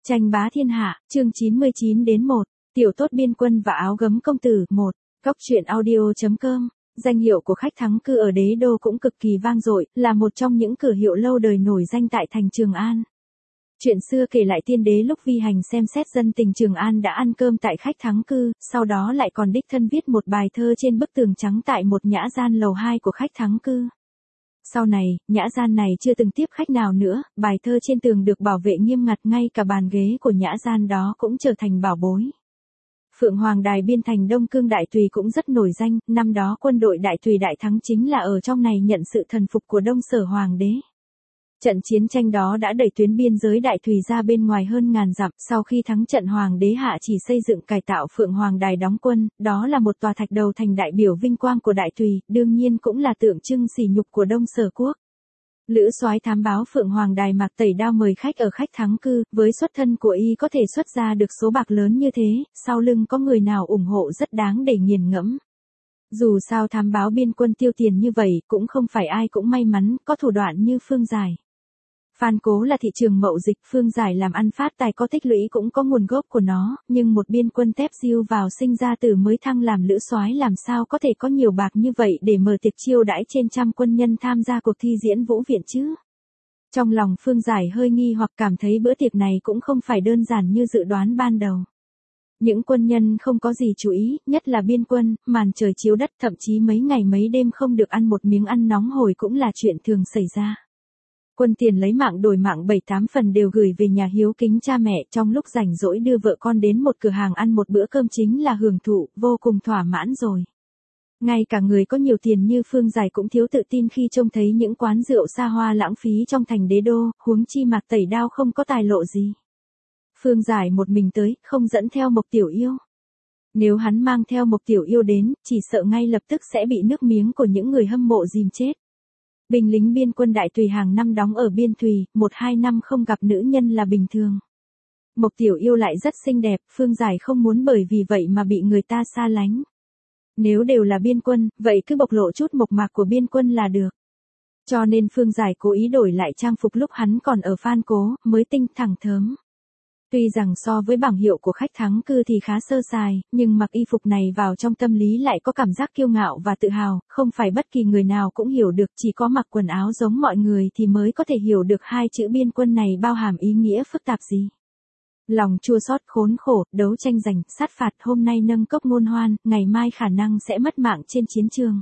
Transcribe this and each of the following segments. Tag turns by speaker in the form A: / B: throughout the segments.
A: Tranh bá thiên hạ, chương 99 đến 1, tiểu tốt biên quân và áo gấm công tử, 1, Góc truyện audio.com. Danh hiệu của khách thắng cư ở đế đô cũng cực kỳ vang dội, là một trong những cửa hiệu lâu đời nổi danh tại thành Trường An. Chuyện xưa kể lại tiên đế lúc vi hành xem xét dân tình Trường An đã ăn cơm tại khách thắng cư, sau đó lại còn đích thân viết một bài thơ trên bức tường trắng tại một nhã gian lầu 2 của khách thắng cư. Sau này, nhã gian này chưa từng tiếp khách nào nữa, bài thơ trên tường được bảo vệ nghiêm ngặt, ngay cả bàn ghế của nhã gian đó cũng trở thành bảo bối. Phượng Hoàng Đài biên thành Đông Cương Đại Tùy cũng rất nổi danh, năm đó quân đội Đại Tùy đại thắng chính là ở trong này nhận sự thần phục của Đông Sở Hoàng đế. Trận chiến tranh đó đã đẩy tuyến biên giới Đại Tùy ra bên ngoài hơn ngàn dặm, sau khi thắng trận Hoàng đế hạ chỉ xây dựng cải tạo Phượng Hoàng Đài đóng quân, đó là một tòa thạch đầu thành đại biểu vinh quang của Đại Tùy, đương nhiên cũng là tượng trưng sỉ nhục của Đông Sở quốc. Lữ soái thám báo Phượng Hoàng Đài Mạc Tẩy Đao mời khách ở khách thắng cư, với xuất thân của y có thể xuất ra được số bạc lớn như thế, sau lưng có người nào ủng hộ rất đáng để nghiền ngẫm. Dù sao thám báo biên quân tiêu tiền như vậy, cũng không phải ai cũng may mắn, có thủ đoạn như Phương Giải. Phan Cố là thị trường mậu dịch, Phương Giải làm ăn phát tài có tích lũy cũng có nguồn gốc của nó, nhưng một biên quân tép diêu vào sinh ra tử mới thăng làm lữ soái làm sao có thể có nhiều bạc như vậy để mở tiệc chiêu đãi trên trăm quân nhân tham gia cuộc thi diễn vũ viện chứ. Trong lòng Phương Giải hơi nghi hoặc cảm thấy bữa tiệc này cũng không phải đơn giản như dự đoán ban đầu. Những quân nhân không có gì chú ý, nhất là biên quân, màn trời chiếu đất, thậm chí mấy ngày mấy đêm không được ăn một miếng ăn nóng hổi cũng là chuyện thường xảy ra. Quân tiền lấy mạng đổi mạng 7-8 phần đều gửi về nhà hiếu kính cha mẹ, trong lúc rảnh rỗi đưa vợ con đến một cửa hàng ăn một bữa cơm chính là hưởng thụ, vô cùng thỏa mãn rồi. Ngay cả người có nhiều tiền như Phương Giải cũng thiếu tự tin khi trông thấy những quán rượu xa hoa lãng phí trong thành đế đô, huống chi Mạc Tẩy Đao không có tài lộ gì. Phương Giải một mình tới, không dẫn theo Mộc Tiểu Yêu. Nếu hắn mang theo Mộc Tiểu Yêu đến, chỉ sợ ngay lập tức sẽ bị nước miếng của những người hâm mộ dìm chết. Binh lính biên quân Đại Tùy hàng năm đóng ở biên thùy, 1-2 năm không gặp nữ nhân là bình thường. Mộc Tiểu Yêu lại rất xinh đẹp, Phương Giải không muốn bởi vì vậy mà bị người ta xa lánh. Nếu đều là biên quân, vậy cứ bộc lộ chút mộc mạc của biên quân là được. Cho nên Phương Giải cố ý đổi lại trang phục lúc hắn còn ở Phan Cố, mới tinh thẳng thớm. Tuy rằng so với bảng hiệu của khách thắng cư thì khá sơ sài, nhưng mặc y phục này vào trong tâm lý lại có cảm giác kiêu ngạo và tự hào, không phải bất kỳ người nào cũng hiểu được, chỉ có mặc quần áo giống mọi người thì mới có thể hiểu được hai chữ biên quân này bao hàm ý nghĩa phức tạp gì. Lòng chua xót khốn khổ, đấu tranh giành, sát phạt, hôm nay nâng cốc ngôn hoan, ngày mai khả năng sẽ mất mạng trên chiến trường.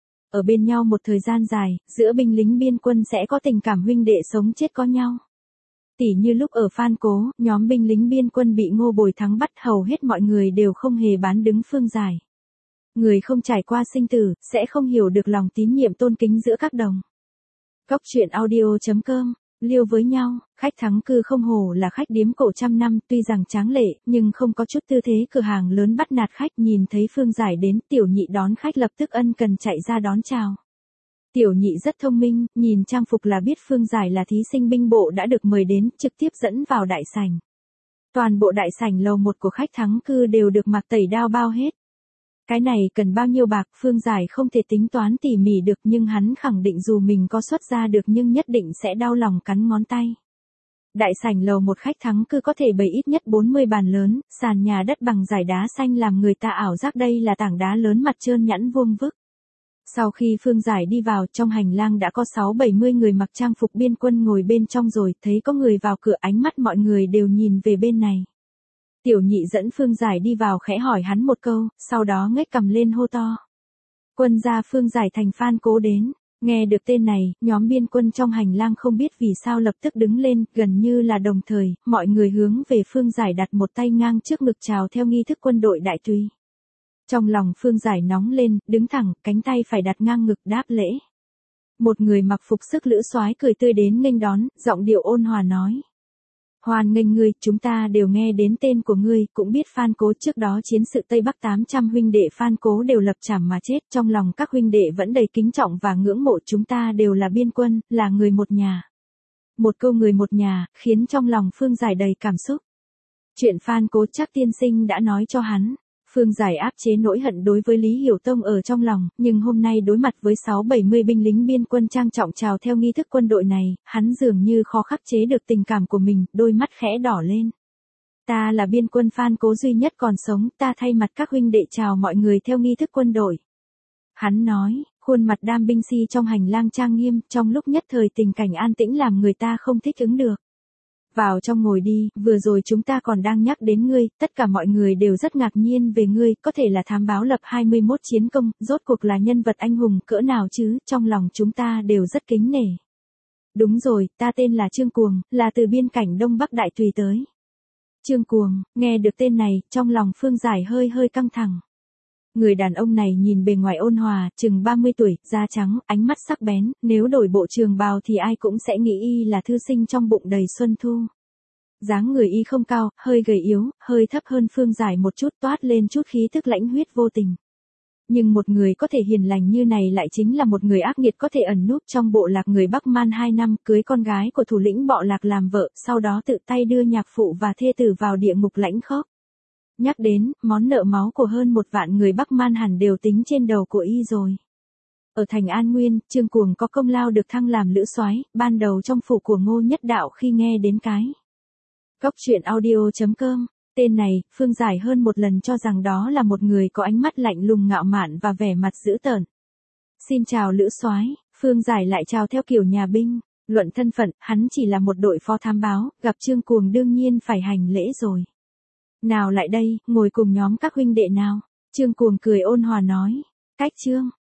A: Ở bên nhau một thời gian dài, giữa binh lính biên quân sẽ có tình cảm huynh đệ sống chết có nhau. Tỉ như lúc ở Phan Cố, nhóm binh lính biên quân bị Ngô Bồi thắng bắt, hầu hết mọi người đều không hề bán đứng Phương Giải. Người không trải qua sinh tử, sẽ không hiểu được lòng tín nhiệm tôn kính giữa các đồng. Góc truyện audio.com, liêu với nhau, khách thắng cư không hổ là khách điếm cổ trăm năm, tuy rằng tráng lệ, nhưng không có chút tư thế cửa hàng lớn bắt nạt khách. Nhìn thấy Phương Giải đến, Tiểu Nhị đón khách lập tức ân cần chạy ra đón chào. Tiểu Nhị rất thông minh, nhìn trang phục là biết Phương Giải là thí sinh binh bộ đã được mời đến, trực tiếp dẫn vào đại sảnh. Toàn bộ đại sảnh lầu 1 của khách thắng cư đều được Mạc Tẩy Đao bao hết. Cái này cần bao nhiêu bạc, Phương Giải không thể tính toán tỉ mỉ được, nhưng hắn khẳng định dù mình có xuất ra được nhưng nhất định sẽ đau lòng cắn ngón tay. Đại sảnh lầu 1 khách thắng cư có thể bày ít nhất 40 bàn lớn, sàn nhà đất bằng giải đá xanh làm người ta ảo giác đây là tảng đá lớn mặt trơn nhẵn vuông vức. Sau khi Phương Giải đi vào, trong hành lang đã có 60-70 người mặc trang phục biên quân ngồi bên trong rồi, thấy có người vào cửa ánh mắt mọi người đều nhìn về bên này. Tiểu Nhị dẫn Phương Giải đi vào khẽ hỏi hắn một câu, sau đó ngếch cằm lên hô to. Quân gia Phương Giải thành Phan Cố đến. Nghe được tên này, nhóm biên quân trong hành lang không biết vì sao lập tức đứng lên, gần như là đồng thời, mọi người hướng về Phương Giải đặt một tay ngang trước ngực chào theo nghi thức quân đội Đại Tùy. Trong lòng Phương Giải nóng lên, đứng thẳng, cánh tay phải đặt ngang ngực đáp lễ. Một người mặc phục sức lữ soái cười tươi đến nghênh đón, giọng điệu ôn hòa nói. Hoan nghênh ngươi, chúng ta đều nghe đến tên của ngươi, cũng biết Phan Cố trước đó chiến sự Tây Bắc 800 huynh đệ Phan Cố đều lập trảm mà chết, trong lòng các huynh đệ vẫn đầy kính trọng và ngưỡng mộ, chúng ta đều là biên quân, là người một nhà. Một câu người một nhà, khiến trong lòng Phương Giải đầy cảm xúc. Chuyện Phan Cố chắc tiên sinh đã nói cho hắn. Phương Giải áp chế nỗi hận đối với Lý Hiểu Tông ở trong lòng, nhưng hôm nay đối mặt với 60-70 binh lính biên quân trang trọng chào theo nghi thức quân đội này, hắn dường như khó khắc chế được tình cảm của mình, đôi mắt khẽ đỏ lên. Ta là biên quân Phan Cố duy nhất còn sống, ta thay mặt các huynh đệ chào mọi người theo nghi thức quân đội. Hắn nói, khuôn mặt Đam binh si trong hành lang trang nghiêm, trong lúc nhất thời tình cảnh an tĩnh làm người ta không thích ứng được. Vào trong ngồi đi, vừa rồi chúng ta còn đang nhắc đến ngươi, tất cả mọi người đều rất ngạc nhiên về ngươi, có thể là thám báo lập 21 chiến công, rốt cuộc là nhân vật anh hùng cỡ nào chứ, trong lòng chúng ta đều rất kính nể. Đúng rồi, ta tên là Trương Cuồng, là từ biên cảnh Đông Bắc Đại Tùy tới. Trương Cuồng, nghe được tên này, trong lòng Phương Giải hơi hơi căng thẳng. Người đàn ông này nhìn bề ngoài ôn hòa, chừng 30 tuổi, da trắng, ánh mắt sắc bén, nếu đổi bộ trường bào thì ai cũng sẽ nghĩ y là thư sinh trong bụng đầy xuân thu. Dáng người y không cao, hơi gầy yếu, hơi thấp hơn Phương Giải một chút, toát lên chút khí tức lãnh huyết vô tình. Nhưng một người có thể hiền lành như này lại chính là một người ác nghiệt có thể ẩn núp trong bộ lạc người Bắc Man 2 năm, cưới con gái của thủ lĩnh bọ lạc làm vợ, sau đó tự tay đưa nhạc phụ và thê tử vào địa ngục lãnh khốc. Nhắc đến, món nợ máu của hơn 1 vạn người Bắc Man hẳn đều tính trên đầu của y rồi. Ở thành An Nguyên, Trương Cuồng có công lao được thăng làm lữ soái, ban đầu trong phủ của Ngô Nhất Đạo khi nghe đến cái. Góc truyện audio.com, tên này, Phương Giải hơn một lần cho rằng đó là một người có ánh mắt lạnh lùng ngạo mạn và vẻ mặt dữ tợn. Xin chào lữ soái, Phương Giải lại chào theo kiểu nhà binh, luận thân phận, hắn chỉ là một đội phó thám báo, gặp Trương Cuồng đương nhiên phải hành lễ rồi. Nào lại đây, ngồi cùng nhóm các huynh đệ nào. Trương Cuồng cười ôn hòa nói. Cách Trương,